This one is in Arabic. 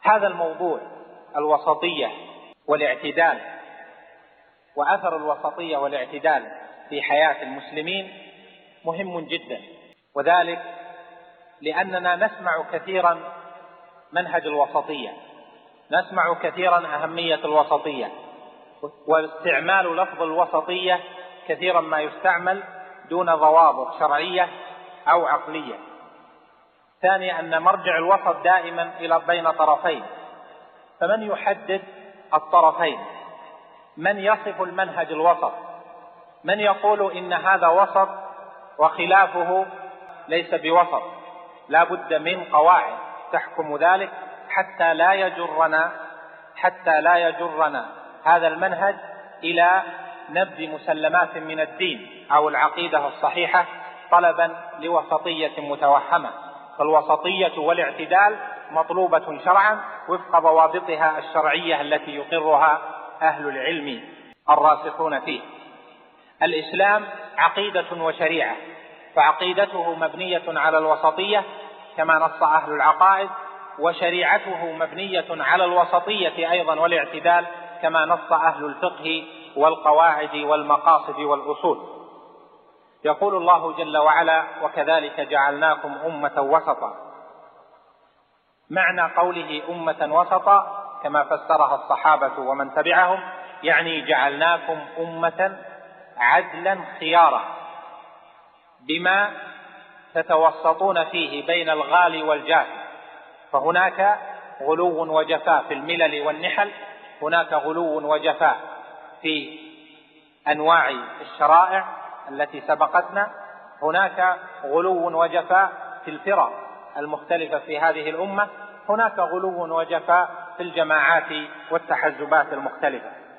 هذا الموضوع الوسطية والاعتدال وأثر الوسطية والاعتدال في حياة المسلمين مهم جدا، وذلك لأننا نسمع كثيرا منهج الوسطية، نسمع كثيرا أهمية الوسطية، واستعمال لفظ الوسطية كثيرا ما يستعمل دون ضوابط شرعية أو عقلية. ثانيا أن مرجع الوسط دائما إلى بين طرفين، فمن يحدد الطرفين؟ من يصف المنهج الوسط؟ من يقول إن هذا وسط وخلافه ليس بوسط؟ لا بد من قواعد تحكم ذلك حتى لا يجرنا هذا المنهج إلى نبذ مسلمات من الدين أو العقيدة الصحيحة طلبا لوسطية متوهمة. فالوسطية والاعتدال مطلوبة شرعا وفق ضوابطها الشرعية التي يقرها أهل العلم الراسخون فيه. الإسلام عقيدة وشريعة، فعقيدته مبنية على الوسطية كما نص أهل العقائد، وشريعته مبنية على الوسطية أيضا والاعتدال كما نص أهل الفقه والقواعد والمقاصد والأصول. يقول الله جل وعلا: وكذلك جعلناكم أمة وسطا. معنى قوله أمة وسطا كما فسرها الصحابة ومن تبعهم، يعني جعلناكم أمة عدلا خيارا بما تتوسطون فيه بين الغالي والجاف، فهناك غلو وجفاء في الملل والنحل، هناك غلو وجفاء في أنواع الشرائع التي سبقتنا، هناك غلو وجفاء في الفرق المختلفة في هذه الأمة، هناك غلو وجفاء في الجماعات والتحزبات المختلفة.